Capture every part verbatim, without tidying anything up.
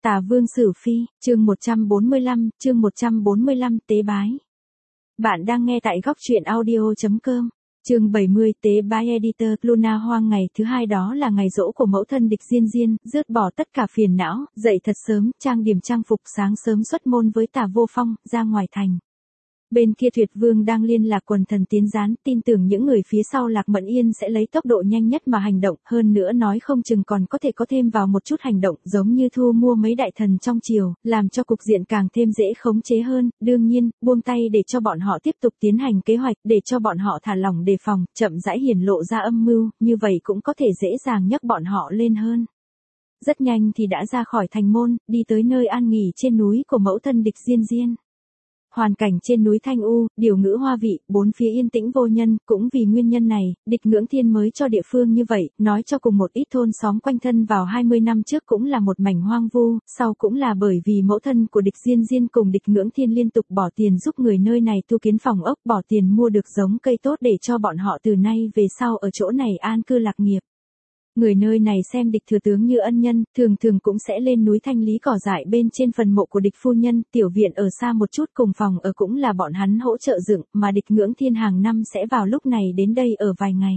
Tả Vương Sử Phi, chương một trăm bốn mươi lăm, chương một trăm bốn mươi lăm tế bái. Bạn đang nghe tại góc truyện audio chấm com. Chương bảy mươi tế bái editor Luna Hoang. Ngày thứ hai đó là ngày giỗ của mẫu thân Địch Diên Diên, dứt bỏ tất cả phiền não, dậy thật sớm, trang điểm trang phục sáng sớm xuất môn với Tả Vô Phong, ra ngoài thành. Bên kia Tuyệt Vương đang liên lạc quần thần tiến gián, tin tưởng những người phía sau Lạc Mẫn Yên sẽ lấy tốc độ nhanh nhất mà hành động, hơn nữa nói không chừng còn có thể có thêm vào một chút hành động, giống như thu mua mấy đại thần trong triều, làm cho cục diện càng thêm dễ khống chế hơn, đương nhiên, buông tay để cho bọn họ tiếp tục tiến hành kế hoạch, để cho bọn họ thả lỏng đề phòng, chậm rãi hiển lộ ra âm mưu, như vậy cũng có thể dễ dàng nhấc bọn họ lên hơn. Rất nhanh thì đã ra khỏi thành môn, đi tới nơi an nghỉ trên núi của mẫu thân Địch Diên Diên. Hoàn cảnh trên núi thanh u, điều ngữ hoa vị, bốn phía yên tĩnh vô nhân, cũng vì nguyên nhân này, Địch Ngưỡng Thiên mới cho địa phương như vậy, nói cho cùng một ít thôn xóm quanh thân vào hai mươi năm trước cũng là một mảnh hoang vu, sau cũng là bởi vì mẫu thân của Địch Diên Diên cùng Địch Ngưỡng Thiên liên tục bỏ tiền giúp người nơi này tu kiến phòng ốc, bỏ tiền mua được giống cây tốt để cho bọn họ từ nay về sau ở chỗ này an cư lạc nghiệp. Người nơi này xem Địch thừa tướng như ân nhân, thường thường cũng sẽ lên núi thanh lý cỏ dại bên trên phần mộ của Địch phu nhân, tiểu viện ở xa một chút cùng phòng ở cũng là bọn hắn hỗ trợ dựng, mà Địch Ngưỡng Thiên hàng năm sẽ vào lúc này đến đây ở vài ngày.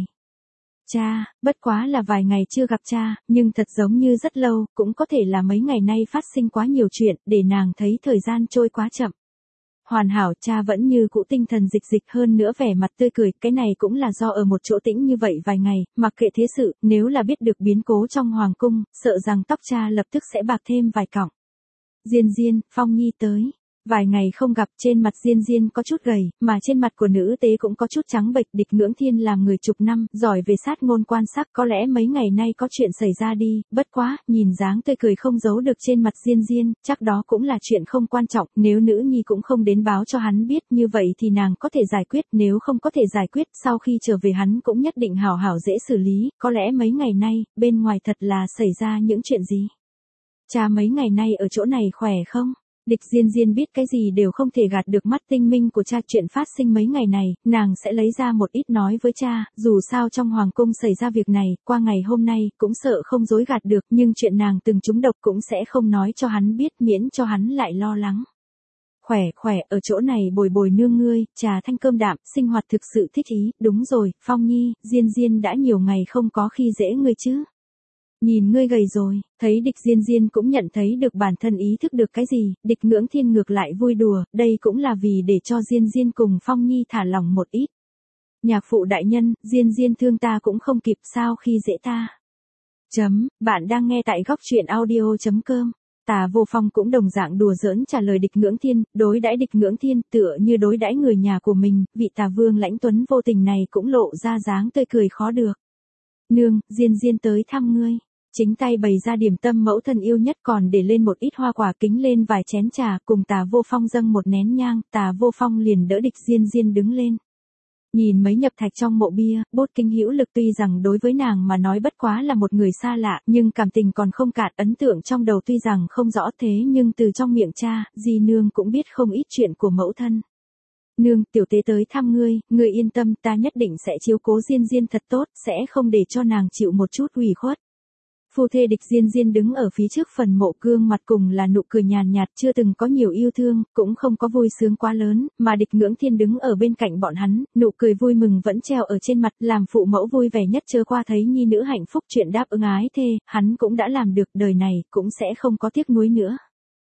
Cha, bất quá là vài ngày chưa gặp cha, nhưng thật giống như rất lâu, cũng có thể là mấy ngày nay phát sinh quá nhiều chuyện, để nàng thấy thời gian trôi quá chậm. Hoàn hảo, cha vẫn như cũ tinh thần dịch dịch, hơn nữa vẻ mặt tươi cười, cái này cũng là do ở một chỗ tĩnh như vậy vài ngày, mặc kệ thế sự, nếu là biết được biến cố trong hoàng cung, sợ rằng tóc cha lập tức sẽ bạc thêm vài cọng. Diên Diên, Phong Nhi tới. Vài ngày không gặp, trên mặt Diên Diên có chút gầy, mà trên mặt của nữ tế cũng có chút trắng bệch. Địch Ngưỡng Thiên làm người chục năm, giỏi về sát ngôn quan sát, có lẽ mấy ngày nay có chuyện xảy ra đi, bất quá, nhìn dáng tươi cười không giấu được trên mặt Diên Diên, chắc đó cũng là chuyện không quan trọng, nếu nữ nhi cũng không đến báo cho hắn biết, như vậy thì nàng có thể giải quyết, nếu không có thể giải quyết, sau khi trở về hắn cũng nhất định hảo hảo dễ xử lý, có lẽ mấy ngày nay, bên ngoài thật là xảy ra những chuyện gì. Cha mấy ngày nay ở chỗ này khỏe không? Địch Diên Diên biết cái gì đều không thể gạt được mắt tinh minh của cha, chuyện phát sinh mấy ngày này, nàng sẽ lấy ra một ít nói với cha, dù sao trong hoàng cung xảy ra việc này, qua ngày hôm nay, cũng sợ không dối gạt được, nhưng chuyện nàng từng trúng độc cũng sẽ không nói cho hắn biết, miễn cho hắn lại lo lắng. Khỏe khỏe, ở chỗ này bồi bồi nương ngươi, trà thanh cơm đạm, sinh hoạt thực sự thích ý, đúng rồi, Phong Nhi, Diên Diên đã nhiều ngày không có khi dễ ngươi chứ. Nhìn ngươi gầy rồi, thấy Địch Diên Diên cũng nhận thấy được bản thân ý thức được cái gì, Địch Ngưỡng Thiên ngược lại vui đùa, đây cũng là vì để cho Diên Diên cùng Phong Nhi thả lỏng một ít. Nhạc phụ đại nhân, Diên Diên thương ta cũng không kịp sao khi dễ ta. Chấm, bạn đang nghe tại góc truyện audio chấm com. Tả Vô Phong cũng đồng dạng đùa giỡn trả lời Địch Ngưỡng Thiên, đối đãi Địch Ngưỡng Thiên tựa như đối đãi người nhà của mình, vị Tả Vương lãnh tuấn vô tình này cũng lộ ra dáng tươi cười khó được. Nương, Diên Diên tới thăm ngươi. Chính tay bày ra điểm tâm mẫu thân yêu nhất, còn để lên một ít hoa quả, kính lên vài chén trà, cùng Tả Vô Phong dâng một nén nhang, Tả Vô Phong liền đỡ Địch Diên Diên đứng lên. Nhìn mấy nhập thạch trong mộ bia, Bốt Kinh hữu lực tuy rằng đối với nàng mà nói bất quá là một người xa lạ, nhưng cảm tình còn không cạn, ấn tượng trong đầu tuy rằng không rõ thế nhưng từ trong miệng cha, Di nương cũng biết không ít chuyện của mẫu thân. Nương, tiểu tế tới thăm ngươi, ngươi yên tâm, ta nhất định sẽ chiếu cố Diên Diên thật tốt, sẽ không để cho nàng chịu một chút ủy khuất. Phu thê Địch Diên Diên đứng ở phía trước phần mộ, gương mặt cùng là nụ cười nhàn nhạt, chưa từng có nhiều yêu thương, cũng không có vui sướng quá lớn, mà Địch Ngưỡng Thiên đứng ở bên cạnh bọn hắn, nụ cười vui mừng vẫn treo ở trên mặt, làm phụ mẫu vui vẻ nhất chớ qua thấy nhi nữ hạnh phúc, chuyện đáp ứng ái thê, hắn cũng đã làm được, đời này cũng sẽ không có tiếc nuối nữa.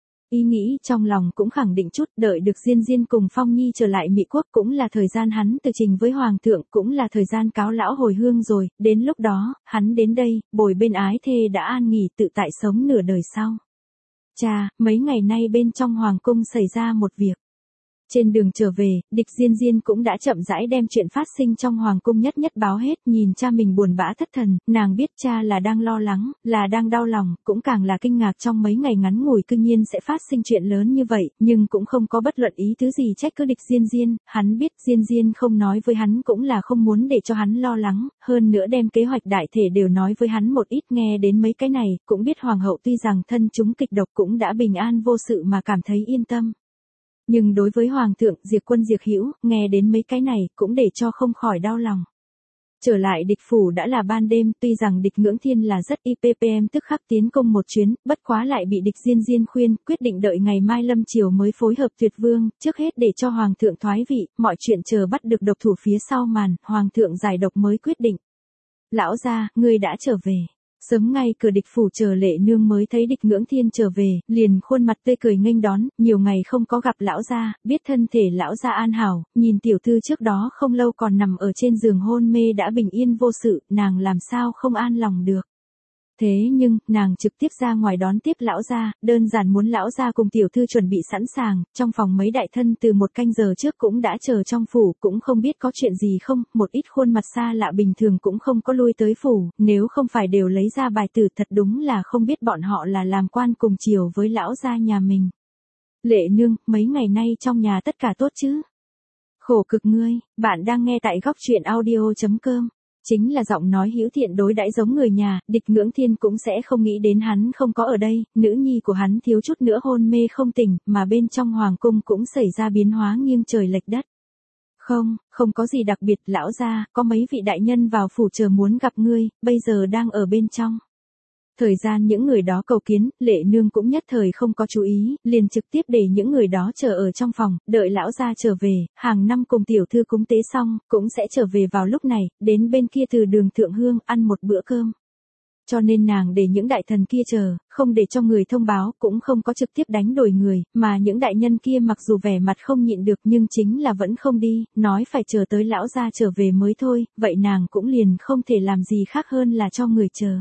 Ý nghĩ trong lòng cũng khẳng định chút, đợi được Diên Diên cùng Phong Nhi trở lại Mỹ quốc cũng là thời gian hắn từ trình với Hoàng thượng, cũng là thời gian cáo lão hồi hương rồi, đến lúc đó, hắn đến đây, bồi bên ái thê đã an nghỉ tự tại sống nửa đời sau. Cha, mấy ngày nay bên trong Hoàng cung xảy ra một việc. Trên đường trở về, Địch Diên Diên cũng đã chậm rãi đem chuyện phát sinh trong hoàng cung nhất nhất báo hết, nhìn cha mình buồn bã thất thần, nàng biết cha là đang lo lắng, là đang đau lòng, cũng càng là kinh ngạc trong mấy ngày ngắn ngủi cư nhiên sẽ phát sinh chuyện lớn như vậy, nhưng cũng không có bất luận ý tứ gì trách cứ Địch Diên Diên, hắn biết Diên Diên không nói với hắn cũng là không muốn để cho hắn lo lắng, hơn nữa đem kế hoạch đại thể đều nói với hắn một ít, nghe đến mấy cái này, cũng biết hoàng hậu tuy rằng thân chúng kịch độc cũng đã bình an vô sự mà cảm thấy yên tâm. Nhưng đối với Hoàng thượng, Diệt Quân Diệt Hữu, nghe đến mấy cái này, cũng để cho không khỏi đau lòng. Trở lại địch phủ đã là ban đêm, tuy rằng địch Ngưỡng Thiên là rất i pê pê em tức khắc tiến công một chuyến, bất quá lại bị địch Diên Diên khuyên, quyết định đợi ngày mai lâm chiều mới phối hợp tuyệt vương, trước hết để cho hoàng thượng thoái vị, mọi chuyện chờ bắt được độc thủ phía sau màn, hoàng thượng giải độc mới quyết định. Lão gia, ngươi đã trở về. Sớm ngay cửa địch phủ chờ Lệ Nương mới thấy địch Ngưỡng Thiên trở về, liền khuôn mặt tươi cười nghênh đón, nhiều ngày không có gặp lão gia, biết thân thể lão gia an hảo, nhìn tiểu thư trước đó không lâu còn nằm ở trên giường hôn mê đã bình yên vô sự, nàng làm sao không an lòng được. Thế nhưng, nàng trực tiếp ra ngoài đón tiếp lão gia, đơn giản muốn lão gia cùng tiểu thư chuẩn bị sẵn sàng, trong phòng mấy đại thân từ một canh giờ trước cũng đã chờ trong phủ, cũng không biết có chuyện gì không, một ít khuôn mặt xa lạ bình thường cũng không có lui tới phủ, nếu không phải đều lấy ra bài tử thật đúng là không biết bọn họ là làm quan cùng chiều với lão gia nhà mình. Lệ Nương, mấy ngày nay trong nhà tất cả tốt chứ? Khổ cực ngươi, bạn đang nghe tại góc truyện audio chấm com. Chính là giọng nói hữu thiện đối đãi giống người nhà, địch Ngưỡng Thiên cũng sẽ không nghĩ đến hắn không có ở đây, nữ nhi của hắn thiếu chút nữa hôn mê không tỉnh, mà bên trong hoàng cung cũng xảy ra biến hóa nghiêng trời lệch đất. Không, không có gì đặc biệt, lão gia, có mấy vị đại nhân vào phủ chờ muốn gặp ngươi, bây giờ đang ở bên trong. Thời gian những người đó cầu kiến, Lệ Nương cũng nhất thời không có chú ý, liền trực tiếp để những người đó chờ ở trong phòng, đợi lão gia trở về, hàng năm cùng tiểu thư cúng tế xong, cũng sẽ trở về vào lúc này, đến bên kia từ đường Thượng Hương, ăn một bữa cơm. Cho nên nàng để những đại thần kia chờ, không để cho người thông báo, cũng không có trực tiếp đánh đổi người, mà những đại nhân kia mặc dù vẻ mặt không nhịn được nhưng chính là vẫn không đi, nói phải chờ tới lão gia trở về mới thôi, vậy nàng cũng liền không thể làm gì khác hơn là cho người chờ.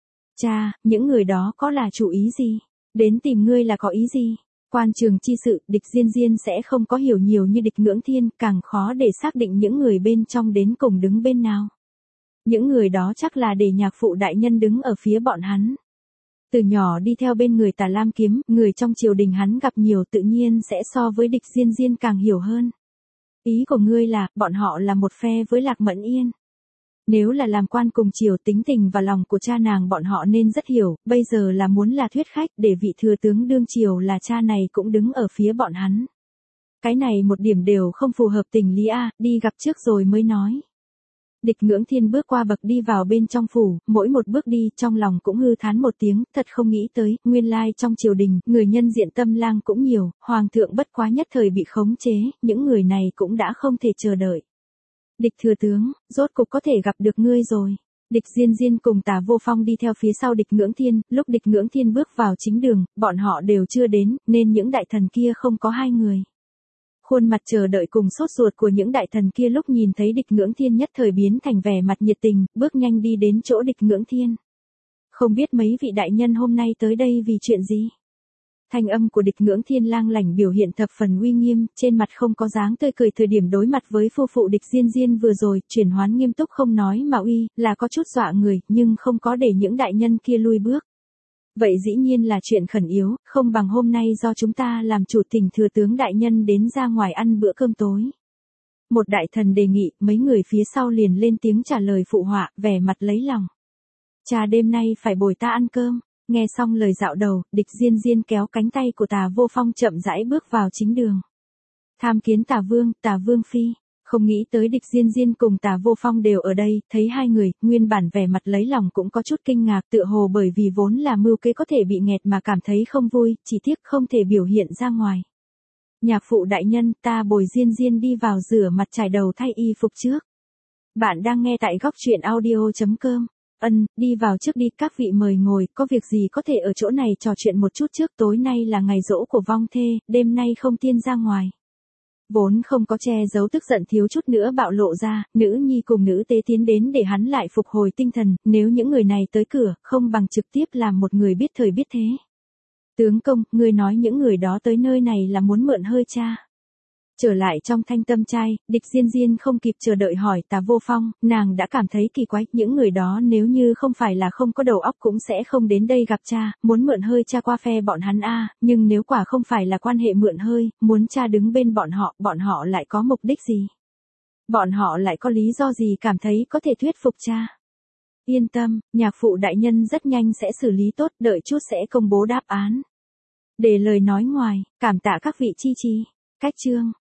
Cha, những người đó có là chủ ý gì? Đến tìm ngươi là có ý gì? Quan trường chi sự, địch Diên Diên sẽ không có hiểu nhiều như địch Ngưỡng Thiên, càng khó để xác định những người bên trong đến cùng đứng bên nào. Những người đó chắc là để nhạc phụ đại nhân đứng ở phía bọn hắn. Từ nhỏ đi theo bên người Tà Lam Kiếm, người trong triều đình hắn gặp nhiều tự nhiên sẽ so với địch Diên Diên càng hiểu hơn. Ý của ngươi là, bọn họ là một phe với Lạc Mẫn Yên. Nếu là làm quan cùng triều tính tình và lòng của cha nàng bọn họ nên rất hiểu, bây giờ là muốn là thuyết khách để vị thừa tướng đương triều là cha này cũng đứng ở phía bọn hắn. Cái này một điểm đều không phù hợp tình lý a, đi gặp trước rồi mới nói. Địch Ngưỡng Thiên bước qua bậc đi vào bên trong phủ, mỗi một bước đi trong lòng cũng hư thán một tiếng, thật không nghĩ tới, nguyên lai trong triều đình, người nhân diện tâm lang cũng nhiều, hoàng thượng bất quá nhất thời bị khống chế, những người này cũng đã không thể chờ đợi. Địch thừa tướng, rốt cục có thể gặp được ngươi rồi. Địch Diên Diên cùng Tả Vô Phong đi theo phía sau địch Ngưỡng Thiên, lúc địch Ngưỡng Thiên bước vào chính đường, bọn họ đều chưa đến, nên những đại thần kia không có hai người. Khuôn mặt chờ đợi cùng sốt ruột của những đại thần kia lúc nhìn thấy địch Ngưỡng Thiên nhất thời biến thành vẻ mặt nhiệt tình, bước nhanh đi đến chỗ địch Ngưỡng Thiên. Không biết mấy vị đại nhân hôm nay tới đây vì chuyện gì? Thanh âm của địch Ngưỡng Thiên lang lảnh biểu hiện thập phần uy nghiêm, trên mặt không có dáng tươi cười thời điểm đối mặt với phu phụ địch Diên Diên vừa rồi, chuyển hoán nghiêm túc không nói mà uy, là có chút dọa người, nhưng không có để những đại nhân kia lui bước. Vậy dĩ nhiên là chuyện khẩn yếu, không bằng hôm nay do chúng ta làm chủ thỉnh thừa tướng đại nhân đến ra ngoài ăn bữa cơm tối. Một đại thần đề nghị, mấy người phía sau liền lên tiếng trả lời phụ họa, vẻ mặt lấy lòng. Cha đêm nay phải bồi ta ăn cơm. Nghe xong lời dạo đầu, địch Diên Diên kéo cánh tay của Tả Vô Phong chậm rãi bước vào chính đường. Tham kiến Tả Vương, Tả Vương Phi. Không nghĩ tới địch Diên Diên cùng Tả Vô Phong đều ở đây, thấy hai người, nguyên bản vẻ mặt lấy lòng cũng có chút kinh ngạc tựa hồ bởi vì vốn là mưu kế có thể bị nghẹt mà cảm thấy không vui, chỉ tiếc không thể biểu hiện ra ngoài. Nhạc phụ đại nhân, ta bồi Diên Diên đi vào rửa mặt trải đầu thay y phục trước. Bạn đang nghe tại góc truyện audio chấm com. Ân, đi vào trước đi, các vị mời ngồi, có việc gì có thể ở chỗ này trò chuyện một chút trước, tối nay là ngày giỗ của vong thê, đêm nay không tiên ra ngoài. Vốn không có che giấu tức giận thiếu chút nữa bạo lộ ra, nữ nhi cùng nữ tế tiến đến để hắn lại phục hồi tinh thần, nếu những người này tới cửa, không bằng trực tiếp làm một người biết thời biết thế. Tướng công, ngươi nói những người đó tới nơi này là muốn mượn hơi cha. Trở lại trong thanh tâm trai, địch Diên Diên không kịp chờ đợi hỏi Tả Vô Phong, nàng đã cảm thấy kỳ quái, những người đó nếu như không phải là không có đầu óc cũng sẽ không đến đây gặp cha, muốn mượn hơi cha qua phe bọn hắn a, nhưng nếu quả không phải là quan hệ mượn hơi, muốn cha đứng bên bọn họ, bọn họ lại có mục đích gì? Bọn họ lại có lý do gì cảm thấy có thể thuyết phục cha? Yên tâm, nhạc phụ đại nhân rất nhanh sẽ xử lý tốt, đợi chút sẽ công bố đáp án. Để lời nói ngoài, cảm tạ các vị chi trì. Cách chương